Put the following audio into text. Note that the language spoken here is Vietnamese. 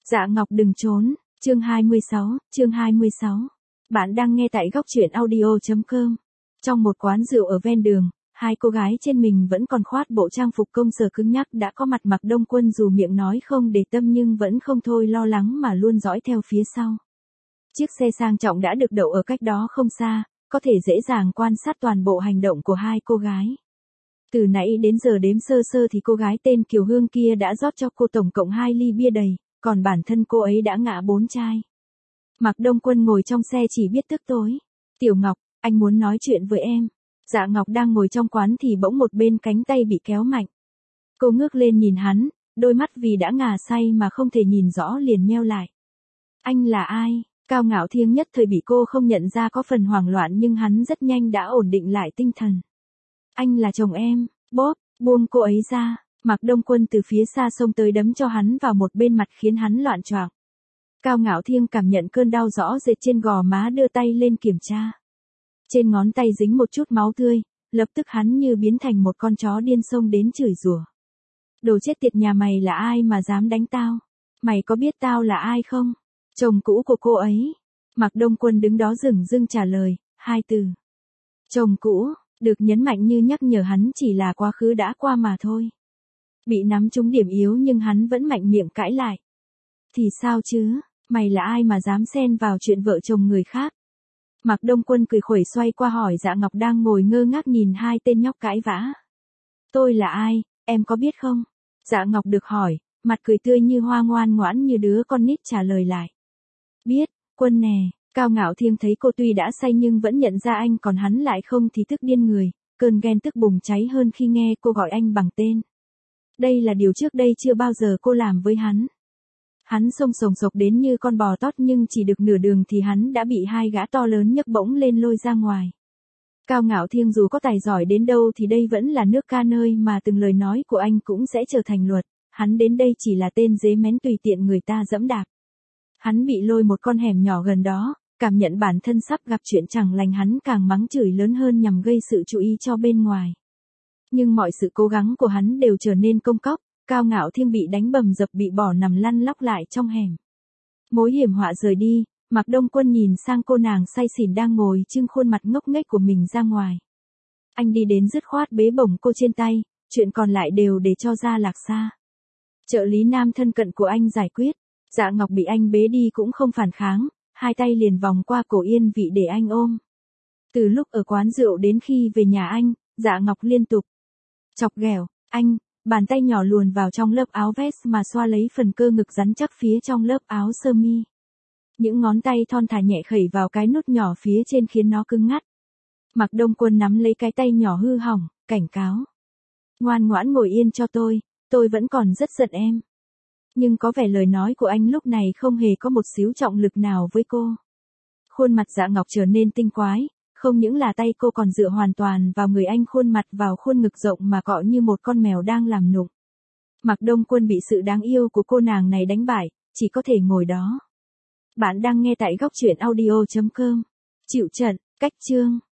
Dạ Ngọc đừng trốn, chương 26. Bạn đang nghe tại góc truyện audio.com. Trong một quán rượu ở ven đường, hai cô gái trên mình vẫn còn khoác bộ trang phục công sở cứng nhắc đã có mặt Mạc Đông Quân dù miệng nói không để tâm nhưng vẫn không thôi lo lắng mà luôn dõi theo phía sau. Chiếc xe sang trọng đã được đậu ở cách đó không xa, có thể dễ dàng quan sát toàn bộ hành động của hai cô gái. Từ nãy đến giờ đếm sơ sơ thì cô gái tên Kiều Hương kia đã rót cho cô tổng cộng 2 ly bia đầy, còn bản thân cô ấy đã ngã 4 chai. Mạc Đông Quân ngồi trong xe chỉ biết tức tối. Tiểu Ngọc, anh muốn nói chuyện với em. Dạ Ngọc đang ngồi trong quán thì bỗng một bên cánh tay bị kéo mạnh. Cô ngước lên nhìn hắn, đôi mắt vì đã ngà say mà không thể nhìn rõ liền nheo lại. Anh là ai? Cao Ngạo Thiên nhất thời bị cô không nhận ra có phần hoảng loạn nhưng hắn rất nhanh đã ổn định lại tinh thần. Anh là chồng em, bóp, buông cô ấy ra. Mạc Đông Quân từ phía xa xông tới đấm cho hắn vào một bên mặt khiến hắn loạn choạng. Cao Ngạo Thiên cảm nhận cơn đau rõ rệt trên gò má đưa tay lên kiểm tra. Trên ngón tay dính một chút máu tươi, lập tức hắn như biến thành một con chó điên xông đến chửi rủa. Đồ chết tiệt nhà mày là ai mà dám đánh tao? Mày có biết tao là ai không? Chồng cũ của cô ấy. Mạc Đông Quân đứng đó dửng dưng trả lời, 2 từ. Chồng cũ, được nhấn mạnh như nhắc nhở hắn chỉ là quá khứ đã qua mà thôi. Bị nắm trúng điểm yếu nhưng hắn vẫn mạnh miệng cãi lại. Thì sao chứ, mày là ai mà dám xen vào chuyện vợ chồng người khác? Mạc Đông Quân cười khuẩy xoay qua hỏi Dạ Ngọc đang ngồi ngơ ngác nhìn hai tên nhóc cãi vã. Tôi là ai, em có biết không? Dạ Ngọc được hỏi, mặt cười tươi như hoa ngoan ngoãn như đứa con nít trả lời lại. Biết, Quân nè. Cao Ngạo Thiên thấy cô tuy đã say nhưng vẫn nhận ra anh còn hắn lại không thì tức điên người, cơn ghen tức bùng cháy hơn khi nghe cô gọi anh bằng tên. Đây là điều trước đây chưa bao giờ cô làm với hắn. Hắn xông sồng sộc đến như con bò tót nhưng chỉ được nửa đường thì hắn đã bị hai gã to lớn nhấc bổng lên lôi ra ngoài. Cao Ngạo Thiên dù có tài giỏi đến đâu thì đây vẫn là nước ca nơi mà từng lời nói của anh cũng sẽ trở thành luật, hắn đến đây chỉ là tên dế mén tùy tiện người ta dẫm đạp. Hắn bị lôi một con hẻm nhỏ gần đó, cảm nhận bản thân sắp gặp chuyện chẳng lành hắn càng mắng chửi lớn hơn nhằm gây sự chú ý cho bên ngoài. Nhưng mọi sự cố gắng của hắn đều trở nên công cốc, Cao Ngạo Thiên bị đánh bầm dập bị bỏ nằm lăn lóc lại trong hẻm. Mối hiểm họa rời đi, Mạc Đông Quân nhìn sang cô nàng say xỉn đang ngồi trưng khuôn mặt ngốc nghếch của mình ra ngoài. Anh đi đến dứt khoát bế bổng cô trên tay, chuyện còn lại đều để cho Gia Lạc Sa. Trợ lý nam thân cận của anh giải quyết, Dạ Ngọc bị anh bế đi cũng không phản kháng, hai tay liền vòng qua cổ Yên Vị để anh ôm. Từ lúc ở quán rượu đến khi về nhà anh, Dạ Ngọc liên tục chọc ghẹo anh, bàn tay nhỏ luồn vào trong lớp áo vest mà xoa lấy phần cơ ngực rắn chắc phía trong lớp áo sơ mi. Những ngón tay thon thả nhẹ khẩy vào cái nút nhỏ phía trên khiến nó cứng ngắt. Mạc Đông Quân nắm lấy cái tay nhỏ hư hỏng, cảnh cáo. Ngoan ngoãn ngồi yên cho tôi vẫn còn rất giận em. Nhưng có vẻ lời nói của anh lúc này không hề có một xíu trọng lực nào với cô. Khuôn mặt Dạ Ngọc trở nên tinh quái, không những là tay cô còn dựa hoàn toàn vào người anh, khuôn mặt vào khuôn ngực rộng mà cọ như một con mèo đang làm nũng. Mạc Đông Quân bị sự đáng yêu của cô nàng này đánh bại, chỉ có thể ngồi đó. Bạn đang nghe tại góc truyện audio.com. Chịu trận, cách chương.